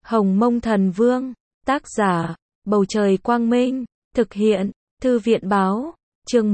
Hồng Mông Thần Vương, tác giả, Bầu Trời Quang Minh, thực hiện, Thư viện Báo, chương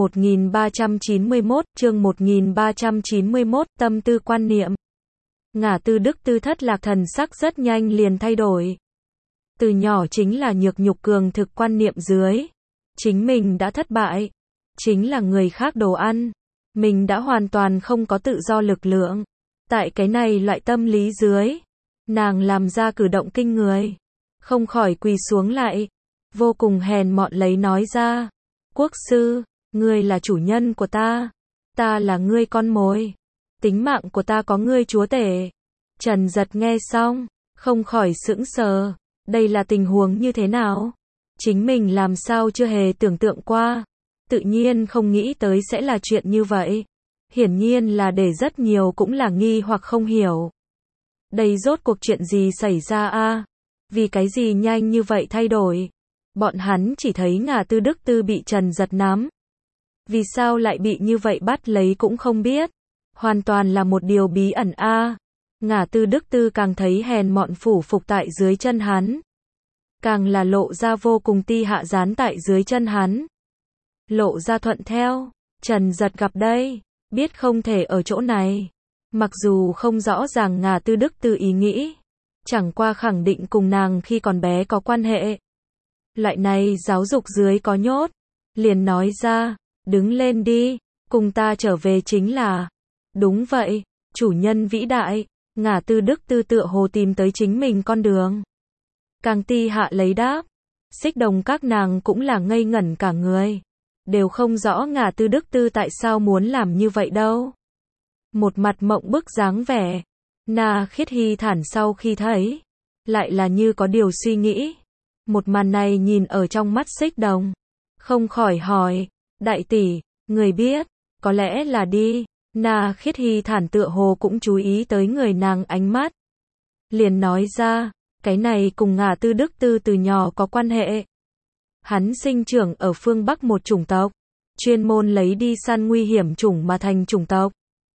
1391, tâm tư quan niệm. Ngả Tư Đức Tư thất lạc thần sắc rất nhanh liền thay đổi. Từ nhỏ chính là nhược nhục cường thực quan niệm dưới. Chính mình đã thất bại. Chính là người khác đồ ăn. Mình đã hoàn toàn không có tự do lực lượng. Tại cái này loại tâm lý dưới, nàng làm ra cử động kinh người. Không khỏi quỳ xuống lại. Vô cùng hèn mọn lấy nói ra. Quốc sư, ngươi là chủ nhân của ta. Ta là ngươi con mồi. Tính mạng của ta có ngươi chúa tể. Trần Giật nghe xong, không khỏi sững sờ. Đây là tình huống như thế nào? Chính mình làm sao chưa hề tưởng tượng qua. Tự nhiên không nghĩ tới sẽ là chuyện như vậy. Hiển nhiên là để rất nhiều cũng là nghi hoặc không hiểu. Đây rốt cuộc chuyện gì xảy ra a? Vì cái gì nhanh như vậy thay đổi? Bọn hắn chỉ thấy Ngả Tư Đức Tư bị Trần Giật nắm. Vì sao lại bị như vậy bắt lấy cũng không biết. Hoàn toàn là một điều bí ẩn a. Ngả Tư Đức Tư càng thấy hèn mọn phủ phục tại dưới chân hắn. Càng là lộ ra vô cùng ti hạ dán tại dưới chân hắn. Lộ ra thuận theo. Trần Giật gặp đây, biết không thể ở chỗ này. Mặc dù không rõ ràng Ngả Tư Đức Tư ý nghĩ. Chẳng qua khẳng định cùng nàng khi còn bé có quan hệ. Loại này giáo dục dưới có nhốt. Liền nói ra, đứng lên đi, cùng ta trở về chính là. Đúng vậy, chủ nhân vĩ đại. Ngả Tư Đức Tư tựa hồ tìm tới chính mình con đường. Càng ti hạ lấy đáp. Xích Đồng các nàng cũng là ngây ngẩn cả người. Đều không rõ Ngả Tư Đức Tư tại sao muốn làm như vậy đâu. Một mặt mộng bức dáng vẻ. Na Khiết Hy thản sau khi thấy. Lại là như có điều suy nghĩ. Một màn này nhìn ở trong mắt Xích Đồng. Không khỏi hỏi. Đại tỷ, người biết. Có lẽ là đi. Na Khiết Hy thản tựa hồ cũng chú ý tới người nàng ánh mắt. Liền nói ra. Cái này cùng Ngả Tư Đức Tư từ nhỏ có quan hệ. Hắn sinh trưởng ở phương Bắc một chủng tộc. Chuyên môn lấy đi săn nguy hiểm chủng mà thành chủng tộc.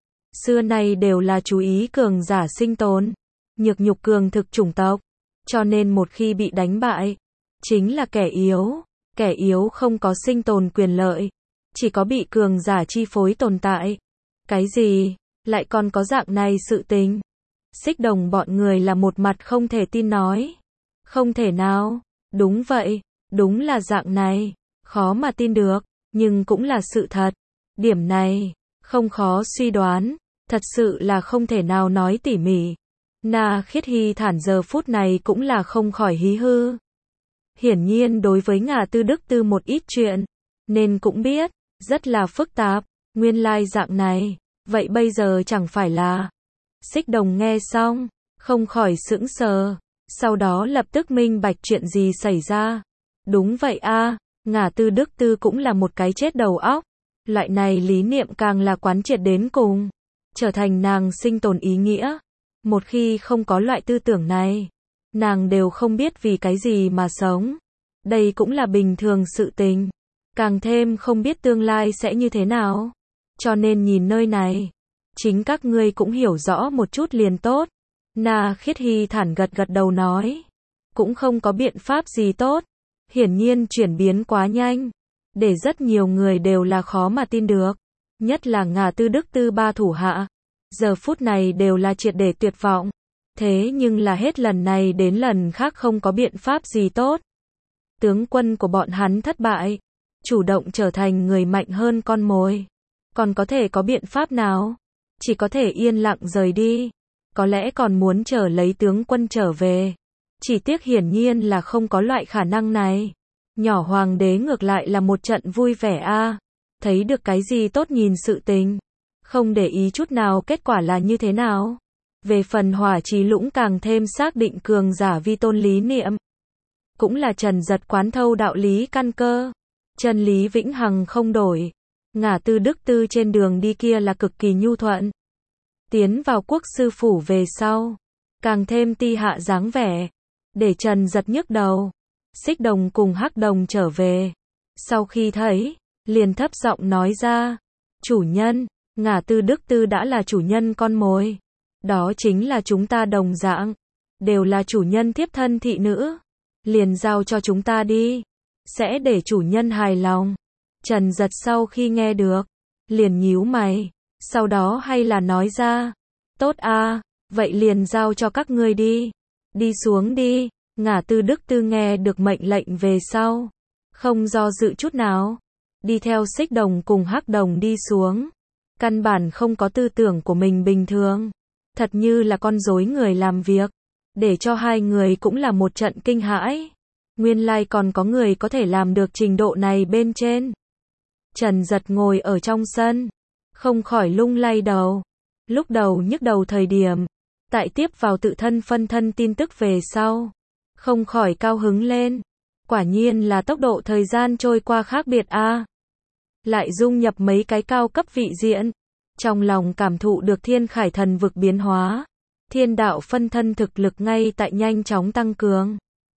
Xưa nay đều là chú ý cường giả sinh tồn. Nhược nhục cường thực chủng tộc. Cho nên một khi bị đánh bại. Chính là kẻ yếu. Kẻ yếu không có sinh tồn quyền lợi. Chỉ có bị cường giả chi phối tồn tại. Cái gì? Lại còn có dạng này sự tình? Xích Đồng bọn người là một mặt không thể tin nói. Không thể nào. Đúng vậy. Đúng là dạng này. Khó mà tin được. Nhưng cũng là sự thật. Điểm này. Không khó suy đoán. Thật sự là không thể nào nói tỉ mỉ. Na Khiết Hy thản giờ phút này cũng là không khỏi hí hư. Hiển nhiên đối với Ngả Tư Đức Tư một ít chuyện. Nên cũng biết. Rất là phức tạp. Nguyên lai dạng này. Vậy bây giờ chẳng phải là. Xích Đồng nghe xong. Không khỏi sững sờ. Sau đó lập tức minh bạch chuyện gì xảy ra. Đúng vậy a. Ngả Tư Đức Tư cũng là một cái chết đầu óc. Loại này lý niệm càng là quán triệt đến cùng. Trở thành nàng sinh tồn ý nghĩa. Một khi không có loại tư tưởng này. Nàng đều không biết vì cái gì mà sống. Đây cũng là bình thường sự tình. Càng thêm không biết tương lai sẽ như thế nào. Cho nên nhìn nơi này. Chính các ngươi cũng hiểu rõ một chút liền tốt. Na Khiết Hy thản gật gật đầu nói. Cũng không có biện pháp gì tốt. Hiển nhiên chuyển biến quá nhanh. Để rất nhiều người đều là khó mà tin được. Nhất là Ngả Tư Đức Tư ba thủ hạ. Giờ phút này đều là triệt để tuyệt vọng. Thế nhưng là hết lần này đến lần khác không có biện pháp gì tốt. Tướng quân của bọn hắn thất bại. Chủ động trở thành người mạnh hơn con mồi. Còn có thể có biện pháp nào? Chỉ có thể yên lặng rời đi. Có lẽ còn muốn chờ lấy tướng quân trở về. Chỉ tiếc hiển nhiên là không có loại khả năng này. Nhỏ hoàng đế ngược lại là một trận vui vẻ a. Thấy được cái gì tốt nhìn sự tình. Không để ý chút nào kết quả là như thế nào. Về phần Hỏa Chí Lũng càng thêm xác định cường giả vi tôn lý niệm. Cũng là Trần Giật quán thâu đạo lý căn cơ. Chân lý vĩnh hằng không đổi. Ngả Tư Đức Tư trên đường đi kia là cực kỳ nhu thuận. Tiến vào quốc sư phủ về sau. Càng thêm ti hạ dáng vẻ. Để Trần Giật nhức đầu. Xích Đồng cùng Hắc Đồng trở về. Sau khi thấy, liền thấp giọng nói ra. Chủ nhân, Ngả Tư Đức Tư đã là chủ nhân con mồi. Đó chính là chúng ta đồng dạng. đều là chủ nhân thiếp thân thị nữ. Liền giao cho chúng ta đi. Sẽ để chủ nhân hài lòng. Trần Giật sau khi nghe được, liền nhíu mày. Sau đó hay là nói ra. Tốt a, vậy liền giao cho các ngươi đi. Đi xuống đi. Ngả Tư Đức Tư nghe được mệnh lệnh về sau. Không do dự chút nào. Đi theo Xích Đồng cùng Hắc Đồng đi xuống. Căn bản không có tư tưởng của mình bình thường. Thật như là con rối người làm việc. Để cho hai người cũng là một trận kinh hãi. Nguyên lai còn có người có thể làm được trình độ này bên trên. Trần Giật ngồi ở trong sân. Không khỏi lung lay đầu. Lúc đầu nhức đầu thời điểm. Tại tiếp vào tự thân phân thân tin tức về sau. Không khỏi cao hứng lên. Quả nhiên là tốc độ thời gian trôi qua khác biệt a. Lại dung nhập mấy cái cao cấp vị diện. Trong lòng cảm thụ được thiên khải thần vực biến hóa. Thiên đạo phân thân thực lực ngay tại nhanh chóng tăng cường.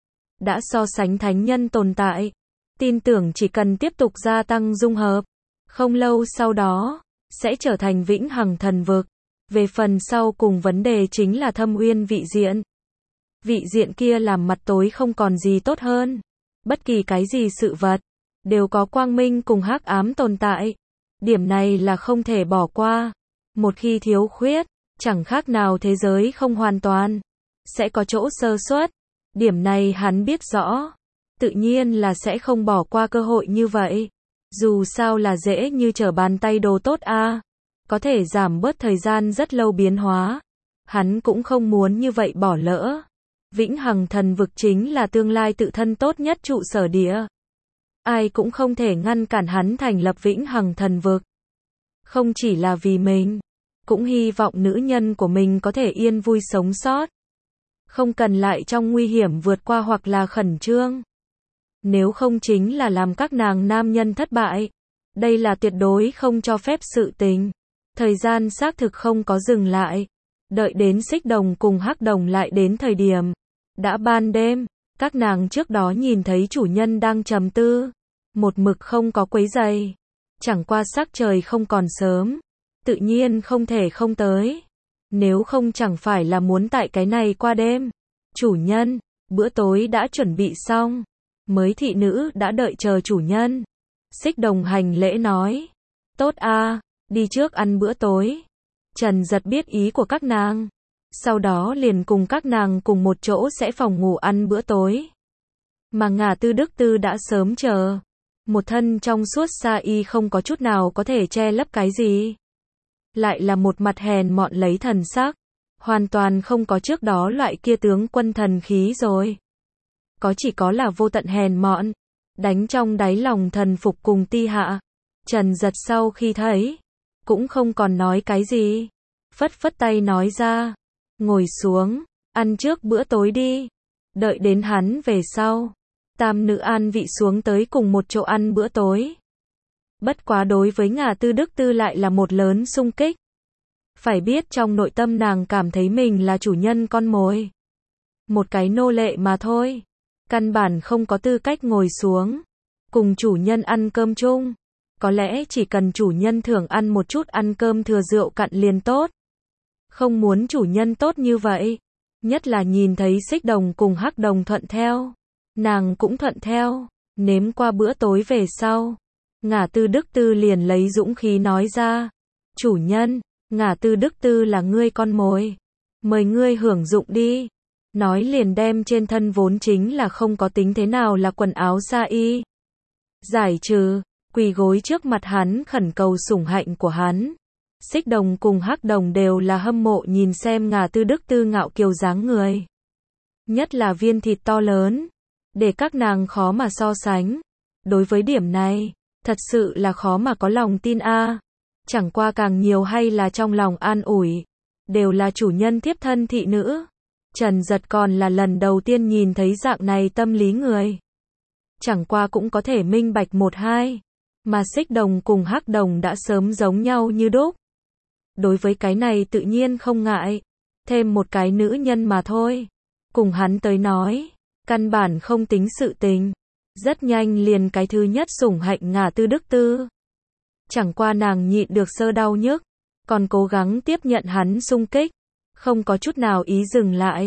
Đã so sánh thánh nhân tồn tại. Tin tưởng chỉ cần tiếp tục gia tăng dung hợp. Không lâu sau đó, sẽ trở thành vĩnh hằng thần vực. Về phần sau cùng vấn đề chính là thâm uyên vị diện. Vị diện kia làm mặt tối không còn gì tốt hơn. Bất kỳ cái gì sự vật, đều có quang minh cùng hắc ám tồn tại. Điểm này là không thể bỏ qua. Một khi thiếu khuyết, chẳng khác nào thế giới không hoàn toàn. Sẽ có chỗ sơ suất. Điểm này hắn biết rõ. Tự nhiên là sẽ không bỏ qua cơ hội như vậy. Dù sao là dễ như trở bàn tay đồ tốt a. Có thể giảm bớt thời gian rất lâu biến hóa. Hắn cũng không muốn như vậy bỏ lỡ. Vĩnh hằng thần vực chính là tương lai tự thân tốt nhất trụ sở địa. Ai cũng không thể ngăn cản hắn thành lập vĩnh hằng thần vực. Không chỉ là vì mình, cũng hy vọng nữ nhân của mình có thể yên vui sống sót. Không cần lại trong nguy hiểm vượt qua hoặc là khẩn trương. Nếu không chính là làm các nàng nam nhân thất bại. Đây là tuyệt đối không cho phép sự tình. Thời gian xác thực không có dừng lại. Đợi đến Xích Đồng cùng Hắc Đồng lại đến thời điểm. Đã ban đêm, các nàng trước đó nhìn thấy chủ nhân đang trầm tư. Một mực không có quấy rầy. Chẳng qua sắc trời không còn sớm. Tự nhiên không thể không tới. Nếu không chẳng phải là muốn tại cái này qua đêm. Chủ nhân, bữa tối đã chuẩn bị xong. Mới thị nữ đã đợi chờ chủ nhân. Xích Đồng hành lễ nói. Tốt a, đi trước ăn bữa tối. Trần Giật biết ý của các nàng. Sau đó liền cùng các nàng cùng một chỗ sẽ phòng ngủ ăn bữa tối. Mà Ngả Tư Đức Tư đã sớm chờ. Một thân trong suốt sa y không có chút nào có thể che lấp cái gì. Lại là một mặt hèn mọn lấy thần sắc. Hoàn toàn không có trước đó loại kia tướng quân thần khí rồi. Có chỉ có là vô tận hèn mọn. Đánh trong đáy lòng thần phục cùng ti hạ. Trần Giật sau khi thấy. Cũng không còn nói cái gì. Phất phất tay nói ra. Ngồi xuống. Ăn trước bữa tối đi. Đợi đến hắn về sau. Tam nữ an vị xuống tới cùng một chỗ ăn bữa tối. Bất quá đối với Ngả Tư Đức Tư lại là một lớn xung kích. Phải biết trong nội tâm nàng cảm thấy mình là chủ nhân con mồi. Một cái nô lệ mà thôi. Căn bản không có tư cách ngồi xuống. Cùng chủ nhân ăn cơm chung. Có lẽ chỉ cần chủ nhân thưởng ăn một chút ăn cơm thừa rượu cạn liền tốt. Không muốn chủ nhân tốt như vậy. Nhất là nhìn thấy Xích Đồng cùng Hắc Đồng thuận theo. Nàng cũng thuận theo. Nếm qua bữa tối về sau. Ngả Tư Đức Tư liền lấy dũng khí nói ra. Chủ nhân, Ngả Tư Đức Tư là ngươi con mồi. Mời ngươi hưởng dụng đi. Nói liền đem trên thân vốn chính là không có tính thế nào là quần áo sa y. Giải trừ, quỳ gối trước mặt hắn khẩn cầu sủng hạnh của hắn. Xích Đồng cùng Hắc Đồng đều là hâm mộ nhìn xem Ngả Tư Đức Tư ngạo kiều dáng người. Nhất là viên thịt to lớn. Để các nàng khó mà so sánh. Đối với điểm này, thật sự là khó mà có lòng tin a. Chẳng qua càng nhiều hay là trong lòng an ủi. Đều là chủ nhân thiếp thân thị nữ. Trần Giật còn là lần đầu tiên nhìn thấy dạng này tâm lý người. Chẳng qua cũng có thể minh bạch một hai. Mà Xích Đồng cùng Hắc Đồng đã sớm giống nhau như đúc. Đối với cái này tự nhiên không ngại. Thêm một cái nữ nhân mà thôi. Cùng hắn tới nói. Căn bản không tính sự tình. Rất nhanh liền cái thứ nhất sủng hạnh Ngả Tư Đức Tư. Chẳng qua nàng nhịn được sơ đau nhức. Còn cố gắng tiếp nhận hắn xung kích. Không có chút nào ý dừng lại.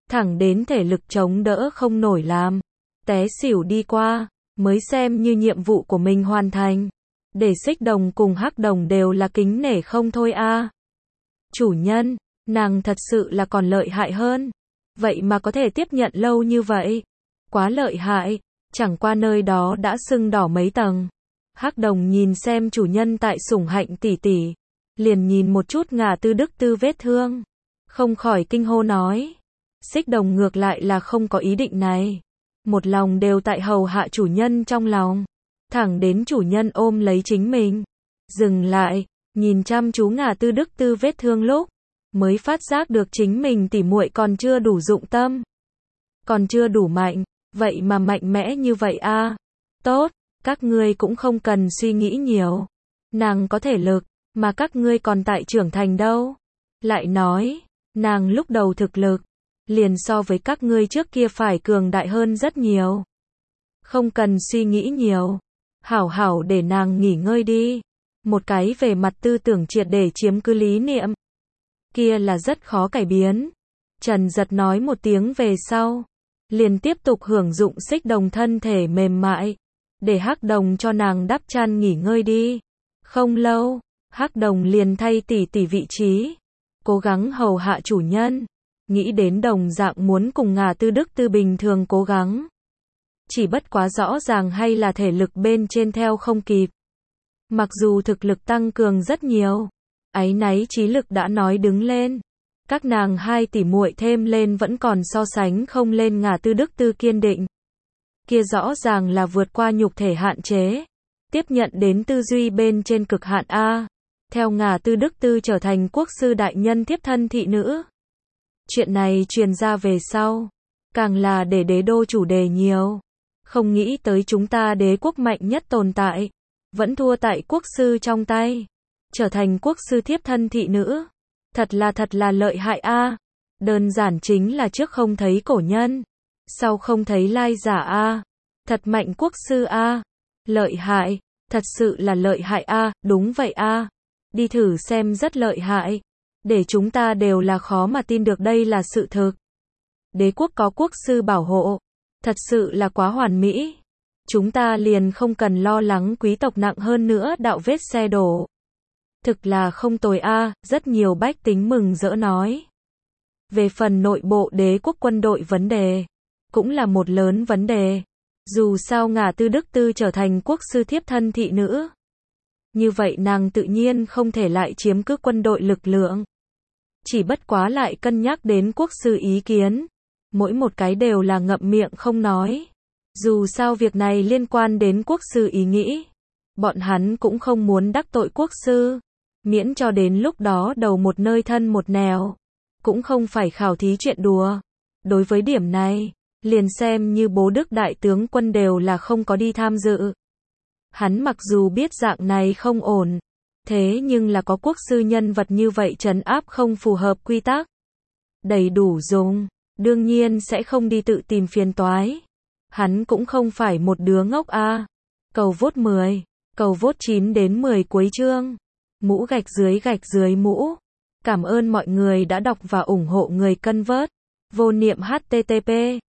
thẳng đến thể lực chống đỡ không nổi làm, té xỉu đi qua, mới xem như nhiệm vụ của mình hoàn thành. Để Xích Đồng cùng Hắc Đồng đều là kính nể không thôi a. Chủ nhân, nàng thật sự là còn lợi hại hơn. Vậy mà có thể tiếp nhận lâu như vậy. Quá lợi hại, chẳng qua nơi đó đã sưng đỏ mấy tầng. Hắc Đồng nhìn xem chủ nhân tại sủng hạnh tỷ tỷ, liền nhìn một chút Ngả Tư Đức Tư vết thương, không khỏi kinh hô nói. Xích Đồng ngược lại là không có ý định này, một lòng đều tại hầu hạ chủ nhân trong lòng, thẳng đến chủ nhân ôm lấy chính mình, dừng lại, nhìn chăm chú Ngả Tư Đức Tư vết thương lúc, mới phát giác được chính mình tỉ muội còn chưa đủ dụng tâm, còn chưa đủ mạnh, vậy mà mạnh mẽ như vậy a. Tốt, các ngươi cũng không cần suy nghĩ nhiều, nàng có thể lực, mà các ngươi còn tại trưởng thành đâu. Lại nói, nàng lúc đầu thực lực, liền so với các ngươi trước kia phải cường đại hơn rất nhiều. Không cần suy nghĩ nhiều, hảo hảo để nàng nghỉ ngơi đi. Một cái về mặt tư tưởng triệt để chiếm cứ lý niệm, kia là rất khó cải biến. Trần Giật nói một tiếng về sau, liền tiếp tục hưởng dụng Xích Đồng thân thể mềm mại, để Hắc Đồng cho nàng đắp chăn nghỉ ngơi đi. Không lâu, Hắc Đồng liền thay tỷ tỷ vị trí, cố gắng hầu hạ chủ nhân, nghĩ đến đồng dạng muốn cùng Ngả Tư Đức Tư bình thường cố gắng. Chỉ bất quá rõ ràng hay là thể lực bên trên theo không kịp. Mặc dù thực lực tăng cường rất nhiều, áy náy trí lực đã nói đứng lên. Các nàng hai tỷ muội thêm lên vẫn còn so sánh không lên Ngả Tư Đức Tư kiên định. Kia rõ ràng là vượt qua nhục thể hạn chế, tiếp nhận đến tư duy bên trên cực hạn a. Theo Ngả Tư Đức Tư trở thành quốc sư đại nhân tiếp thân thị nữ. Chuyện này truyền ra về sau, càng là để đế đô chủ đề nhiều. Không nghĩ tới chúng ta đế quốc mạnh nhất tồn tại, vẫn thua tại quốc sư trong tay. Trở thành quốc sư thiếp thân thị nữ, thật là lợi hại a. Đơn giản chính là trước không thấy cổ nhân, sau không thấy lai giả a. Thật mạnh quốc sư a. Lợi hại, thật sự là lợi hại a. Đúng vậy a. Đi thử xem rất lợi hại. Để chúng ta đều là khó mà tin được đây là sự thực. Đế quốc có quốc sư bảo hộ, thật sự là quá hoàn mỹ. Chúng ta liền không cần lo lắng quý tộc nặng hơn nữa đạo vết xe đổ. Thực là không tồi a, rất nhiều bách tính mừng rỡ nói. Về phần nội bộ đế quốc quân đội vấn đề, cũng là một lớn vấn đề. Dù sao Ngả Tư Đức Tư trở thành quốc sư thiếp thân thị nữ, như vậy nàng tự nhiên không thể lại chiếm cứ quân đội lực lượng. Chỉ bất quá lại cân nhắc đến quốc sư ý kiến, mỗi một cái đều là ngậm miệng không nói. Dù sao việc này liên quan đến quốc sư ý nghĩ, bọn hắn cũng không muốn đắc tội quốc sư, miễn cho đến lúc đó đầu một nơi thân một nẻo, cũng không phải khảo thí chuyện đùa. Đối với điểm này, liền xem như bố Đức đại tướng quân đều là không có đi tham dự. Hắn mặc dù biết dạng này không ổn, thế nhưng là có quốc sư nhân vật như vậy trấn áp không phù hợp quy tắc, đầy đủ dùng, đương nhiên sẽ không đi tự tìm phiền toái. Hắn cũng không phải một đứa ngốc a. Cầu vote 10, cầu vote 9 đến 10 cuối chương. Mũ gạch dưới mũ. Cảm ơn mọi người đã đọc và ủng hộ người cân vớt. Vô niệm http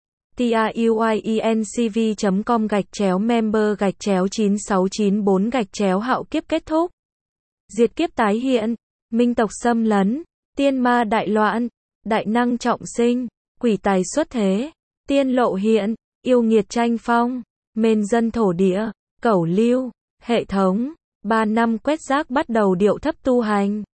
truyencv.com/member/9694 hạo kiếp kết thúc. Diệt kiếp tái hiện, minh tộc xâm lấn, tiên ma đại loạn, đại năng trọng sinh, quỷ tài xuất thế, tiên lộ hiện, yêu nghiệt tranh phong, mên dân thổ địa, cẩu lưu, hệ thống, 3 năm quét rác bắt đầu điệu thấp tu hành.